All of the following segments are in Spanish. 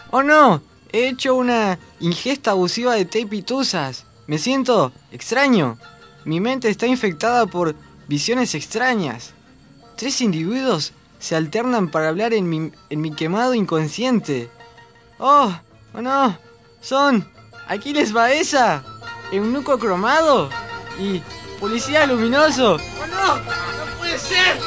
¡Oh no! He hecho una ingesta abusiva de té y pituzas. Me siento extraño. Mi mente está infectada por visiones extrañas. 3 individuos se alternan para hablar en mi quemado inconsciente. ¡Oh! ¡Oh no! Son Aquiles Baeza, Eunuco Cromado y Policía Luminoso. ¡Oh no! ¡No puede ser!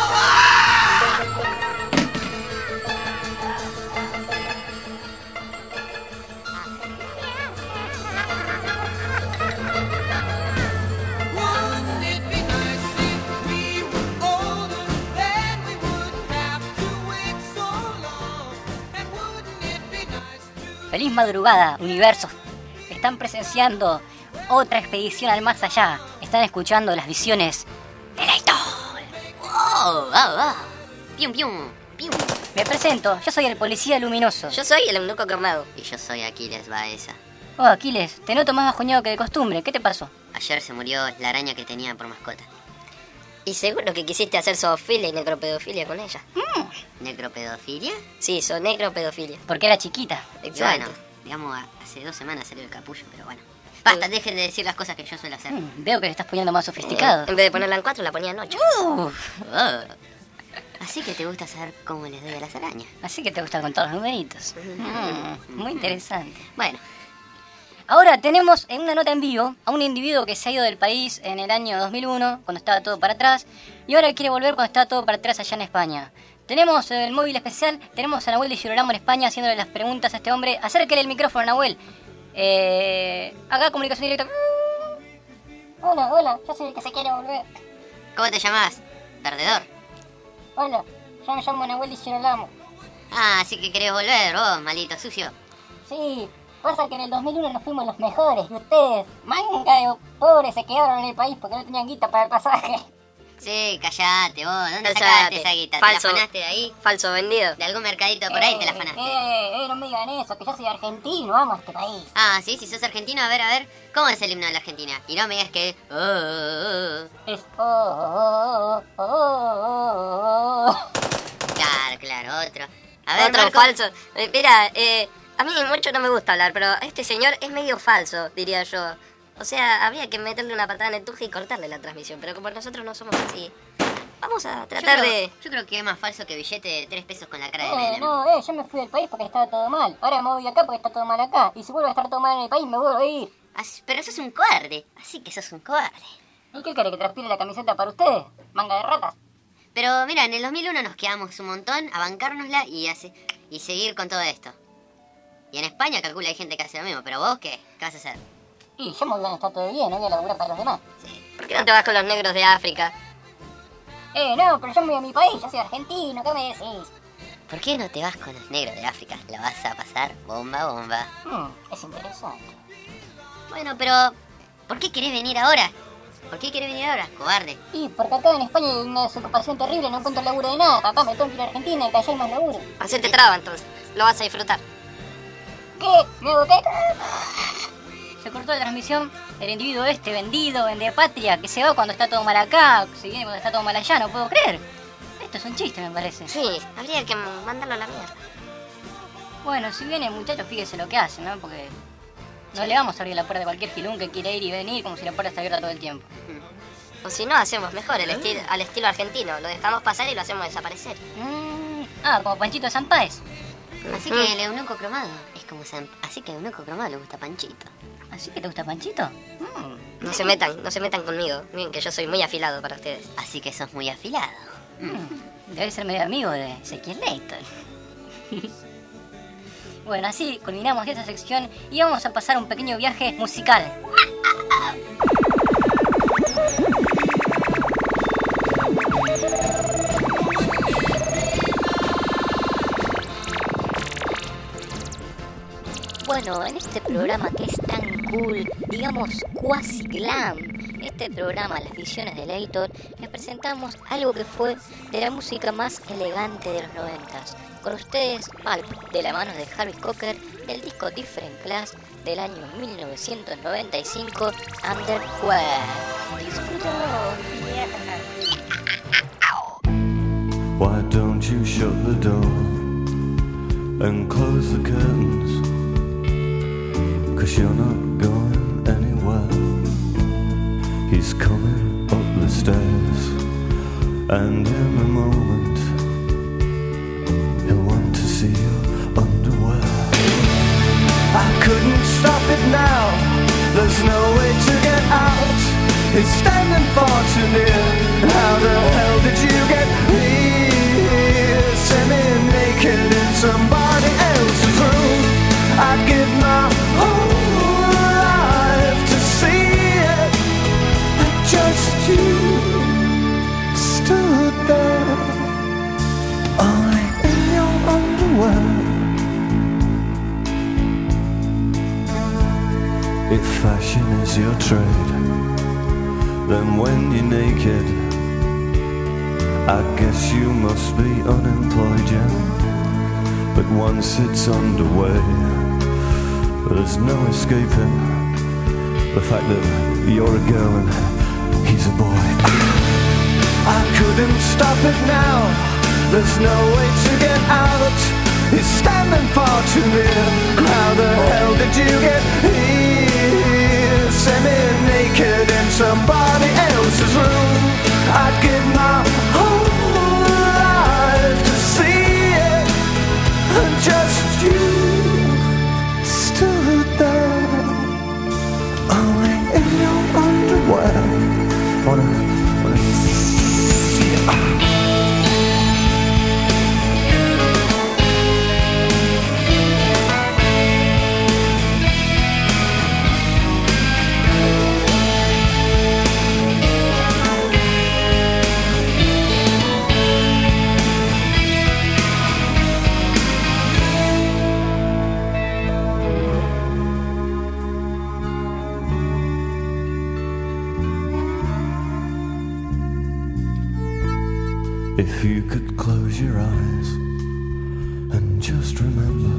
Feliz madrugada, universos. Están presenciando otra expedición al más allá. Están escuchando las visiones de Leitor. ¡Oh! ¡Oh! ¡Pium, pium! ¡Pium! Me presento, yo soy el policía luminoso. Yo soy el eunuco cromado. Y yo soy Aquiles Baeza. Oh, Aquiles, te noto más bajoñado que de costumbre. ¿Qué te pasó? Ayer se murió la araña que tenía por mascota. Y seguro que quisiste hacer zoofilia y necropedofilia con ella. ¿Necropedofilia? Sí, necropedofilia. Porque era chiquita. Y Exacto. bueno, digamos, hace 2 semanas salió el capullo, pero bueno. Basta, dejen de decir las cosas que yo suelo hacer. Veo que le estás poniendo más sofisticado. En vez de ponerla en 4, la ponía en 8. Así que te gusta saber cómo les doy a las arañas. Así que te gusta contar los numeritos. Muy interesante. Bueno, Ahora tenemos en una nota en vivo a un individuo que se ha ido del país en el año 2001, cuando estaba todo para atrás, y ahora quiere volver cuando está todo para atrás allá en España. Tenemos el móvil especial, tenemos a Nahuel de Girolamo en España haciéndole las preguntas a este hombre. Acérquele el micrófono, Nahuel. Haga comunicación directa. Hola, yo soy el que se quiere volver. ¿cómo te llamás? ¿Perdedor? Hola, yo me llamo Nahuel de Girolamo. Ah, así que querés volver, vos, malito sucio. Sí, pasa que en el 2001 nos fuimos los mejores y ustedes, manga de pobres, se quedaron en el país porque no tenían guita para el pasaje. Sí, callate vos, ¿dónde Callate. sacaste esa guita? Falso. ¿Te la afanaste de ahí? Falso vendido. De algún mercadito por ahí te la afanaste. No me digan eso, que yo soy argentino, amo a este país. Ah, sí, si sos argentino, a ver, ¿cómo es el himno de la Argentina? Y no me digas que... Es Claro, otro. A ver, Otro Marco. falso. Mira, a mí mucho no me gusta hablar, pero este señor es medio falso, diría yo. O sea, habría que meterle una patada en el tuje y cortarle la transmisión, pero como nosotros no somos así, vamos a tratar Yo creo que es más falso que billete de 3 pesos con la cara de Menem. yo me fui del país porque estaba todo mal. Ahora me voy acá porque está todo mal acá. Y si vuelve a estar todo mal en el país, me vuelvo a ir. Pero sos un cobarde, así que sos un cobarde. ¿Y qué quiere, que transpire la camiseta para ustedes? Manga de ratas. Pero mira, en el 2001 nos quedamos un montón a bancárnosla y seguir con todo esto. Y en España calcula hay gente que hace lo mismo, pero vos, ¿qué? ¿Qué vas a hacer? Y yo me voy a estar todo bien, no voy a laburar para los demás. Sí. ¿Por qué no te vas con los negros de África? No, pero yo me voy a mi país, yo soy argentino, ¿qué me decís? ¿Por qué no te vas con los negros de África? La vas a pasar bomba. Es interesante. Bueno, pero ¿por qué querés venir ahora? ¿Por qué querés venir ahora, cobarde? Y porque acá en España hay una desocupación terrible, no encuentro laburo de nada. Acá me tengo que ir a Argentina, que allá hay más laburo. Hacete traba entonces, lo vas a disfrutar. ¿Qué? ¿Me hago qué? Se cortó la transmisión. El individuo vendido, vende patria, que se va cuando está todo mal acá, se viene cuando está todo mal allá, no puedo creer. Esto es un chiste, me parece. Sí, habría que mandarlo a la mierda. Bueno, si viene muchachos, fíjese lo que hace, ¿no? Porque no le vamos a abrir la puerta a cualquier filún que quiera ir y venir como si la puerta está abierta todo el tiempo. O si no, hacemos mejor al estilo argentino. Lo dejamos pasar y lo hacemos desaparecer. Como Panchito San Páez. Así que el eunuco cromado es como así que el eunuco cromado le gusta Panchito. ¿Así que te gusta Panchito? No se metan conmigo. Miren que yo soy muy afilado para ustedes. Así que sos muy afilado. Debe ser medio amigo de Ezequiel Leighton. Bueno, así culminamos esta sección y vamos a pasar un pequeño viaje musical. Bueno, en este programa que es tan cool, digamos cuasi glam, este programa Las Visiones de Leitor, les presentamos algo que fue de la música más elegante de los 90s. Con ustedes, Pulp, de la mano de Jarvis Cocker, del disco Different Class del año 1995, Underwear. Disfrútenlo. Why don't you shut the door and close the curtains, 'cause you're not going anywhere. He's coming up the stairs, and in a moment he'll want to see your underwear. I couldn't stop it now, there's no way to get out. It's standing far too near. How the hell did you get here? Semi-naked in somebody else's room. I'd give my whole life to see it. And just you stood there, only in your underwear. If fashion is your trade, then when you're naked, I guess you must be unemployed, yeah. But once it's underway, there's no escaping the fact that you're a girl and he's a boy. I couldn't stop it now, there's no way to get out. He's standing far too near. How the hell did you get here? Semi-naked in somebody else's room. I'd give my whole life to see it. And just you stood there, only in your underwear. Wanna see it. If you could close your eyes and just remember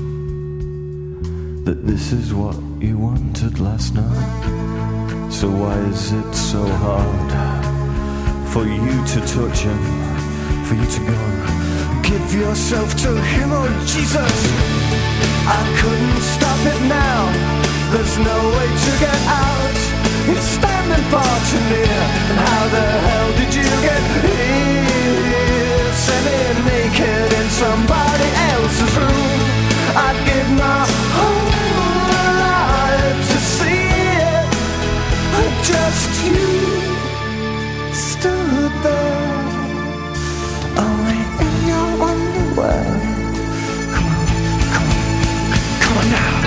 that this is what you wanted last night. So why is it so hard for you to touch him, for you to go and give yourself to him? Oh Jesus, I couldn't stop it now, there's no way to get out. It's standing far too near. And how the hell did you get here? Semi-naked in somebody else's room. I'd give my whole life to see it. Just you stood there, only in your underwear. Come on, come on, come on now.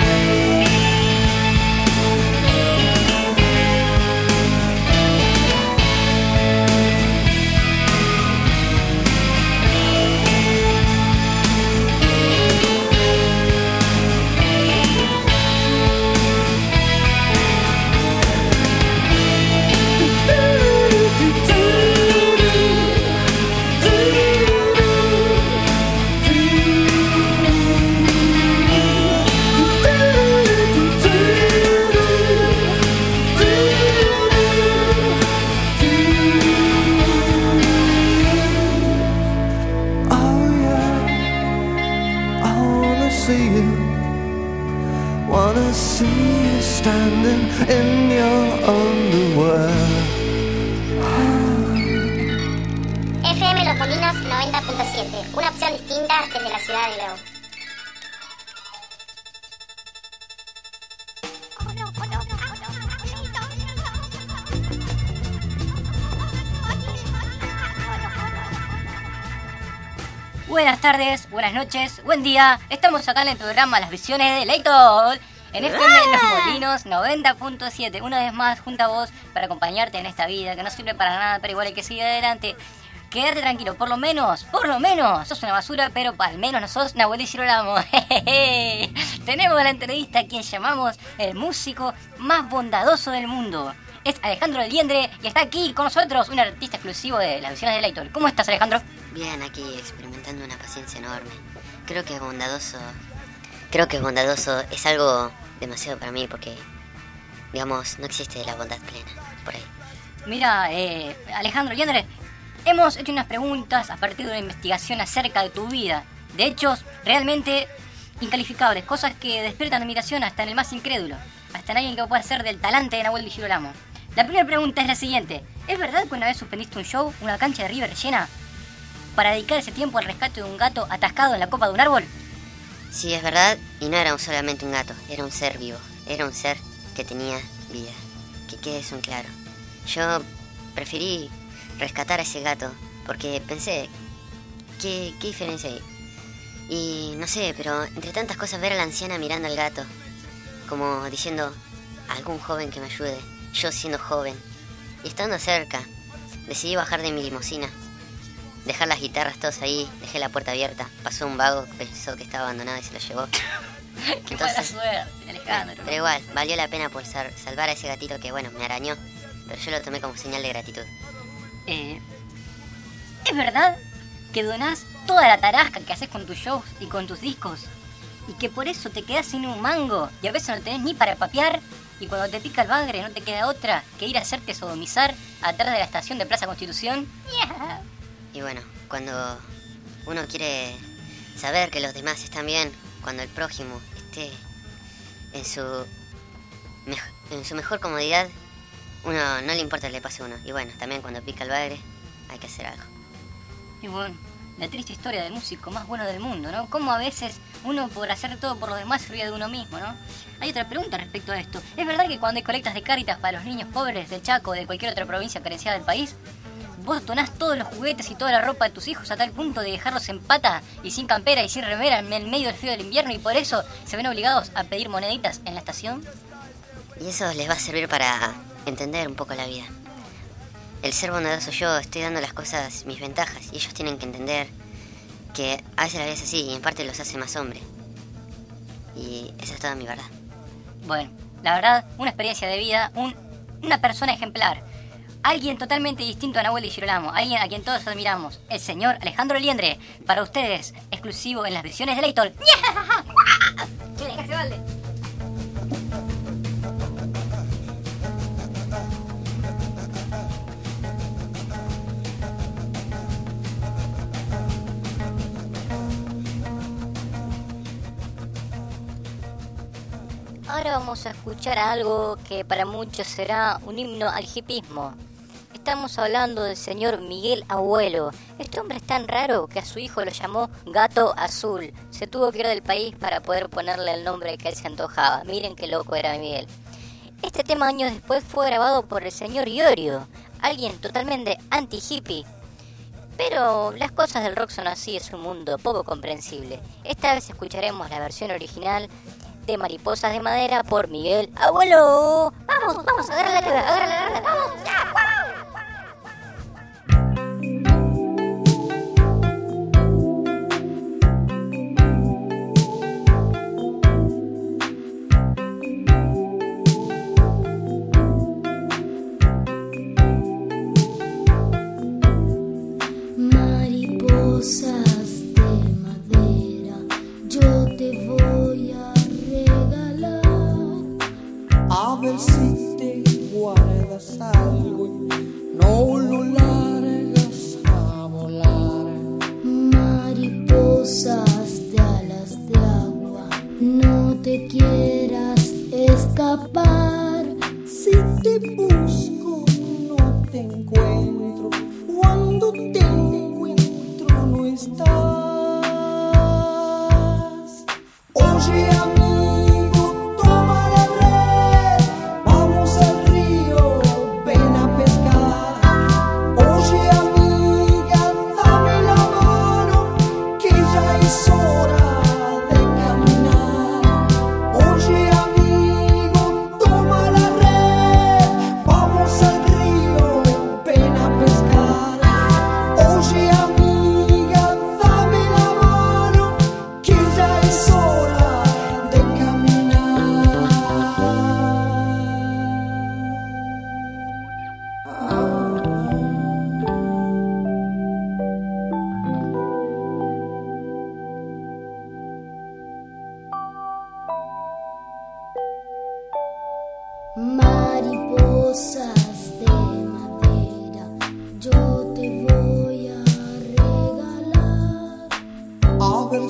Wanna see you standing in your underwear. FM Los Molinos 90.7, una opción distinta desde la ciudad de Grau. Buenas tardes, buenas noches, buen día. Estamos acá en el programa Las Visiones de Leitor, en FM Los Molinos 90.7. Una vez más junto a vos para acompañarte en esta vida que no sirve para nada, pero igual hay que seguir adelante. Quédate tranquilo, por lo menos, sos una basura, pero al menos no sos Nahuel y Girolamo. Tenemos la entrevista a quien llamamos el músico más bondadoso del mundo. Es Alejandro Liendre y está aquí con nosotros, un artista exclusivo de Las Visiones de Leitor. ¿Cómo estás, Alejandro? Bien, aquí experimentando una paciencia enorme. Creo que bondadoso es algo demasiado para mí porque, digamos, no existe la bondad plena por ahí. Mira, Alejandro Liendre, hemos hecho unas preguntas a partir de una investigación acerca de tu vida. de hechos realmente incalificables, cosas que despiertan admiración hasta en el más incrédulo, hasta en alguien que pueda ser del talante de Nahuel Di Girolamo. La primera pregunta es la siguiente: ¿es verdad que una vez suspendiste un show, una cancha de River llena, para dedicar ese tiempo al rescate de un gato atascado en la copa de un árbol? Sí, es verdad, y no era solamente un gato, era un ser vivo, era un ser que tenía vida. Que quede eso en claro. Yo preferí rescatar a ese gato porque pensé, ¿qué diferencia hay? Y no sé, pero entre tantas cosas ver a la anciana mirando al gato, como diciendo, algún joven que me ayude, yo siendo joven. Y estando cerca, decidí bajar de mi limusina, dejar las guitarras todos ahí, dejé la puerta abierta, pasó un vago, pensó que estaba abandonado y se lo llevó. Qué mala suerte, Alejandro. Pero igual, valió la pena por salvar a ese gatito que, bueno, me arañó, pero yo lo tomé como señal de gratitud. ¿Es verdad que donás toda la tarasca que haces con tus shows y con tus discos? Y que por eso te quedás sin un mango y a veces no tenés ni para papear, y cuando te pica el bagre no te queda otra que ir a hacerte sodomizar atrás de la estación de Plaza Constitución. Yeah. Y bueno, cuando uno quiere saber que los demás están bien, cuando el prójimo esté en su mejor comodidad, uno no le importa que le pase a uno. Y bueno, también cuando pica el bagre hay que hacer algo. Y bueno, la triste historia del músico más bueno del mundo, ¿no? Cómo a veces uno por hacer todo por los demás se ríe de uno mismo, ¿no? Hay otra pregunta respecto a esto. ¿Es verdad que cuando hay colectas de Cáritas para los niños pobres del Chaco o de cualquier otra provincia carenciada del país, vos donás todos los juguetes y toda la ropa de tus hijos a tal punto de dejarlos en pata y sin campera y sin remera en el medio del frío del invierno, y por eso se ven obligados a pedir moneditas en la estación? Y eso les va a servir para entender un poco la vida. El ser bondadoso yo estoy dando las cosas mis ventajas y ellos tienen que entender que a veces la vida es así y en parte los hace más hombre. Y esa es toda mi verdad. Bueno, la verdad, una experiencia de vida, una persona ejemplar. Alguien totalmente distinto a Nahuel Di Girolamo, alguien a quien todos admiramos, el señor Alejandro Liendre, para ustedes, exclusivo en las versiones de Leitor. ¡Que le dejaste balde! Ahora vamos a escuchar algo que para muchos será un himno al hipismo. Estamos hablando del señor Miguel Abuelo. Este hombre es tan raro que a su hijo lo llamó Gato Azul. Se tuvo que ir del país para poder ponerle el nombre que él se antojaba. Miren qué loco era Miguel. Este tema años después fue grabado por el señor Iorio, alguien totalmente anti-hippie. Pero las cosas del rock son así, es un mundo poco comprensible. Esta vez escucharemos la versión original de Mariposas de Madera por Miguel Abuelo. Vamos, agárrala, vamos, ya, Mariposas de madera, yo te voy a regalar. A ver si te guardas algo y no lo largas a volar. Mariposas de alas de agua, no te quieras escapar. Si te busco, no te encuentro. Cuando te encuentro, no estás. Oye, amigo, toma la red, vamos al río, ven a pescar. Oye, amiga, dame la mano, que ya es hora de caminar. Oye, amigo, toma la red, vamos al río, ven a pescar. Oye, amiga, dame la mano, que ya es hora de caminar. Mariposas de madera, yo te voy a regalar. A ver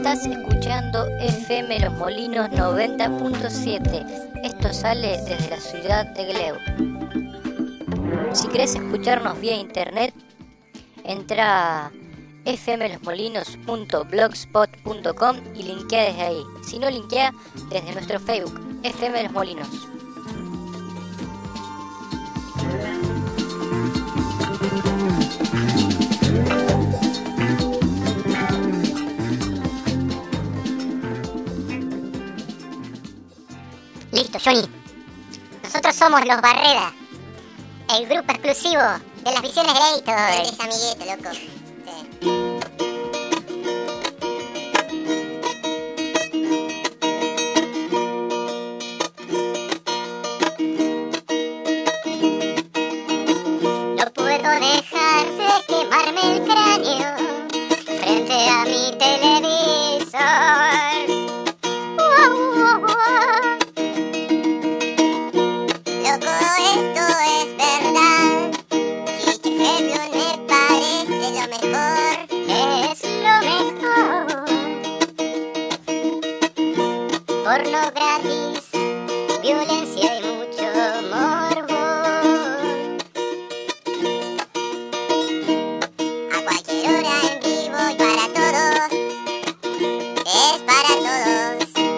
Estás escuchando FM Los Molinos 90.7. Esto sale desde la ciudad de Gleu. Si querés escucharnos vía internet, entra a fmlosmolinos.blogspot.com y linkea desde ahí. Si no, linkea desde nuestro Facebook, FM Los Molinos. Listo, Johnny. Nosotros somos los Barreda, el grupo exclusivo de las visiones de Leighton. Eres amiguito, loco. Sí. No puedo dejar de quemarme el cráneo frente a mi televisor. Loco, esto es verdad. Chiche Heavion me parece lo mejor. Es lo mejor. Porno gratis, violencia y mucho morbo. A cualquier hora en vivo y para todos. Es para todos.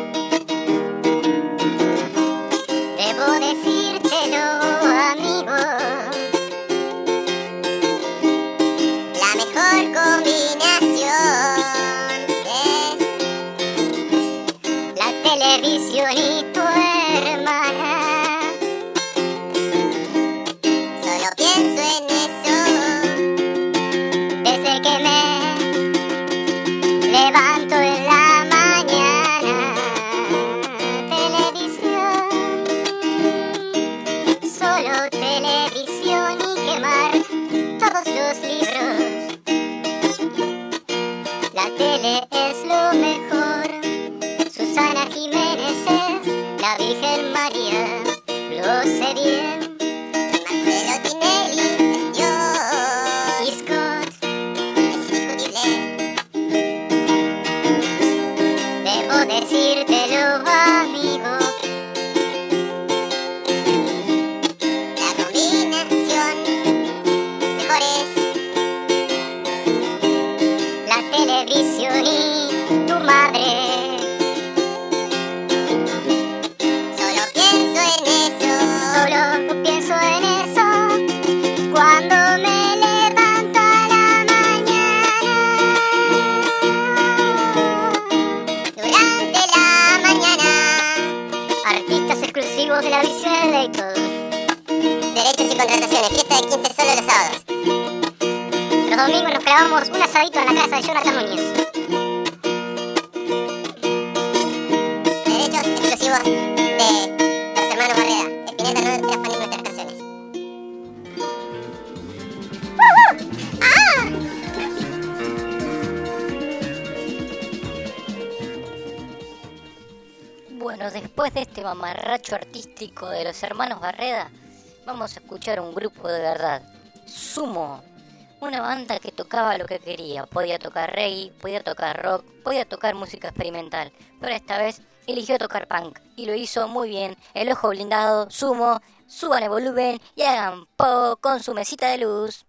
Debo decírtelo, amigo. La mejor combinación es la televisión y tu hermana. Solo pienso en eso desde que me levanto en la mañana. Televisión, solo televisión y quemar todos los libros. La tele es lo mejor. Susana Jiménez es la Virgen María, lo sé bien. Marcelo Tinelli es Dios. Y Scott es indiscutible. Debo decírtelo, amigo. La combinación mejor es la televisión y tu madre. Solo pienso en eso. Solo pienso en eso cuando me levanto a la mañana. Durante la mañana. Artistas exclusivos de la visión de Leighton. Derechos y contrataciones. Fiesta de 15 solo los sábados. Los domingos nos clavamos un asadito en la casa de Jonathan Muñoz. Derechos exclusivos de los hermanos Barreda. Espineta no sea fan de nuestras canciones. Bueno, después de este mamarracho artístico de los hermanos Barreda, vamos a escuchar un grupo de verdad. Sumo, una banda que tocaba lo que quería. Podía tocar reggae, podía tocar rock, podía tocar música experimental, pero esta vez eligió tocar punk y lo hizo muy bien. El Ojo Blindado, Sumo, suban el volumen y hagan po con su mesita de luz.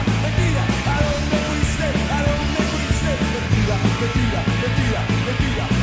Mentira, mentira, mentira, mentira.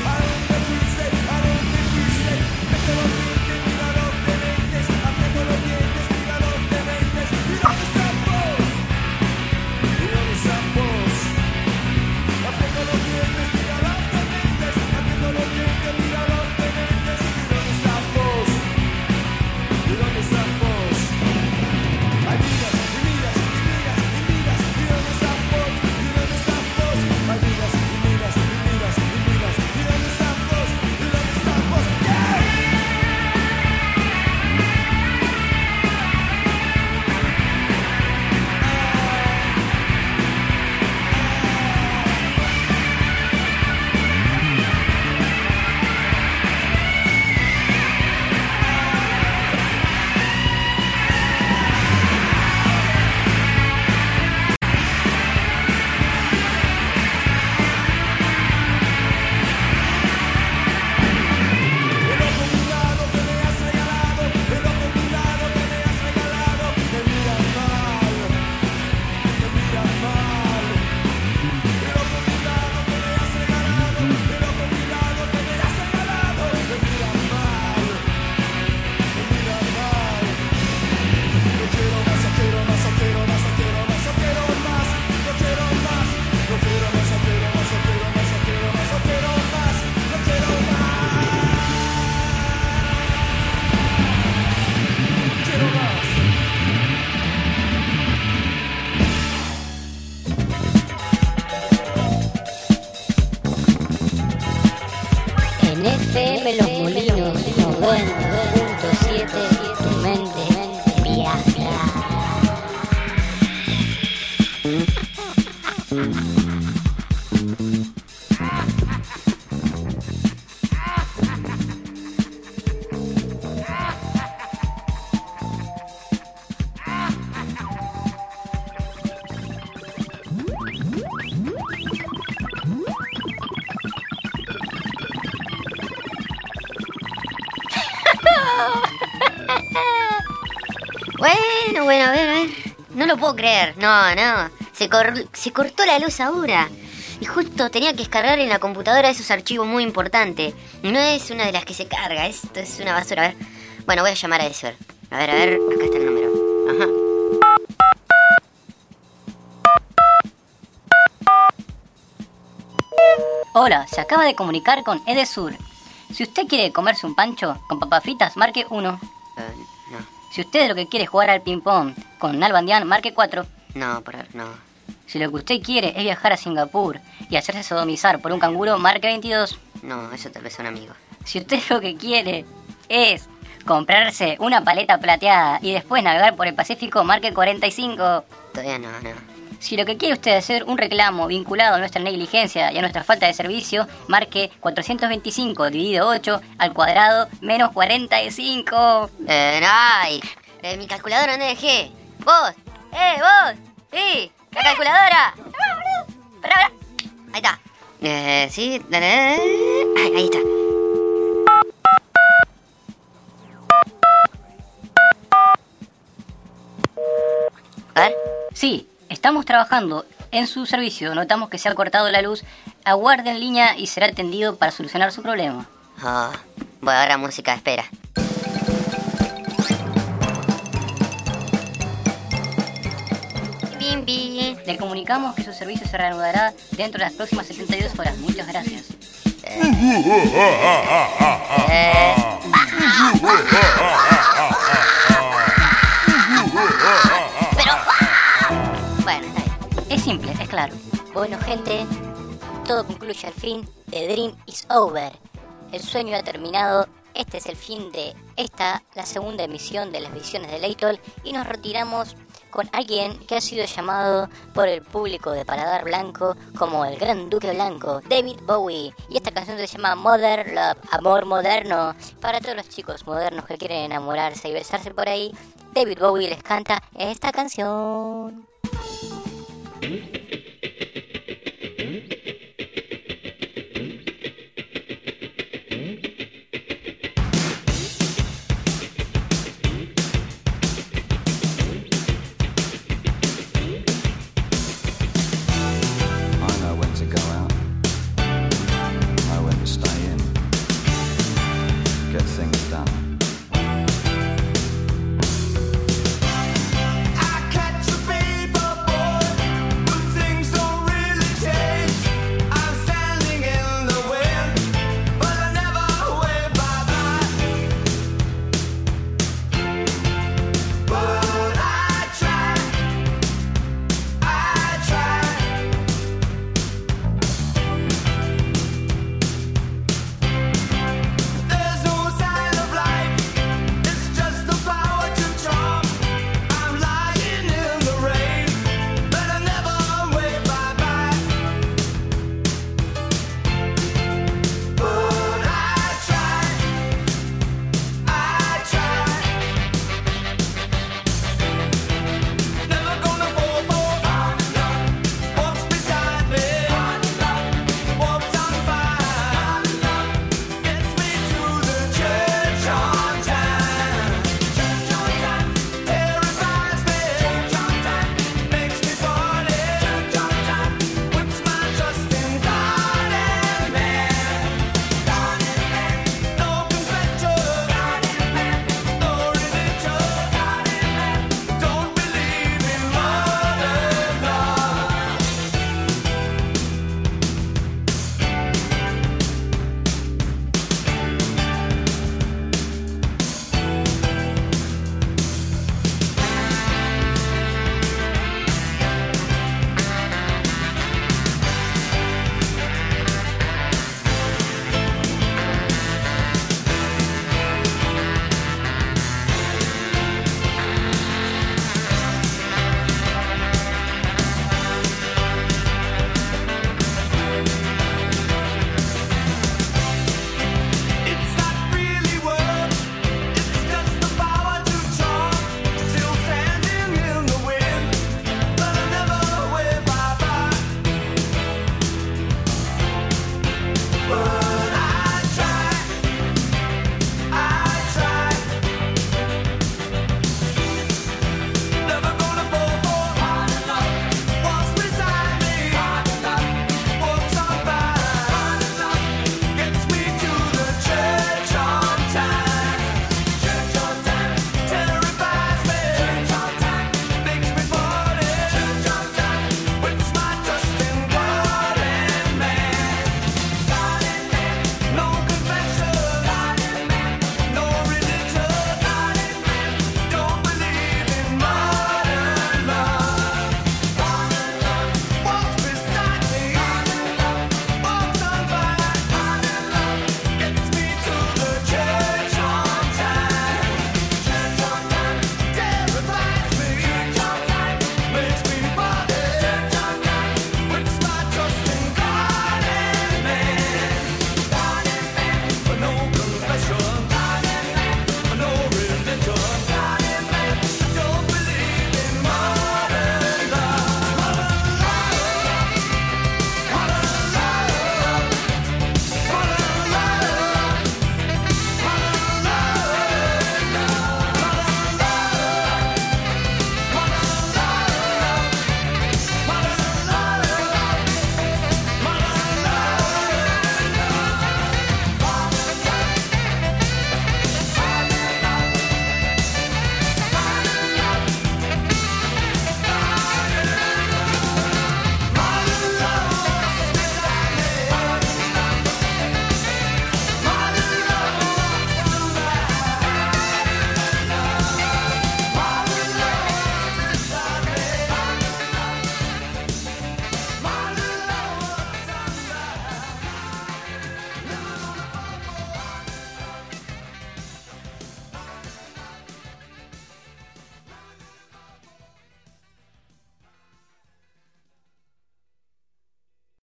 En FM Los Molinos 90.7, tu mente viaja. Bueno, a ver. No lo puedo creer. No. Se cortó la luz ahora. Y justo tenía que descargar en la computadora esos archivos muy importantes. Y no es una de las que se carga. Esto es una basura. A ver. Bueno, voy a llamar a Edesur. A ver. Acá está el número. Ajá. Hola, se acaba de comunicar con Edesur. Si usted quiere comerse un pancho con papas fritas, marque 1. No. Si usted lo que quiere es jugar al ping-pong con Nalbandián, marque 4. No, no. Si lo que usted quiere es viajar a Singapur y hacerse sodomizar por un canguro, marque 22. No, eso tal vez son amigos. Si usted lo que quiere es comprarse una paleta plateada y después navegar por el Pacífico, marque 45. Todavía no. Si lo que quiere usted es hacer un reclamo vinculado a nuestra negligencia y a nuestra falta de servicio, marque 425 dividido 8 al cuadrado menos 45. Mi calculadora no dejé. Vos. Sí, la calculadora. Pará. Ahí está. Sí. Ahí está. A ver. Sí, estamos trabajando en su servicio. Notamos que se ha cortado la luz. Aguarde en línea y será atendido para solucionar su problema. Voy a agarrar música de espera. Le comunicamos que su servicio se reanudará dentro de las próximas 72 horas. Muchas gracias. Bueno, está bien. Es simple, es claro. Bueno, gente, todo concluye al fin. The Dream is over. El sueño ha terminado. Este es el fin de la segunda emisión de las visiones de Laytol. Y nos retiramos con alguien que ha sido llamado por el público de Paladar Blanco como el Gran Duque Blanco, David Bowie. Y esta canción se llama Modern Love, Amor Moderno. Para todos los chicos modernos que quieren enamorarse y besarse por ahí, David Bowie les canta esta canción.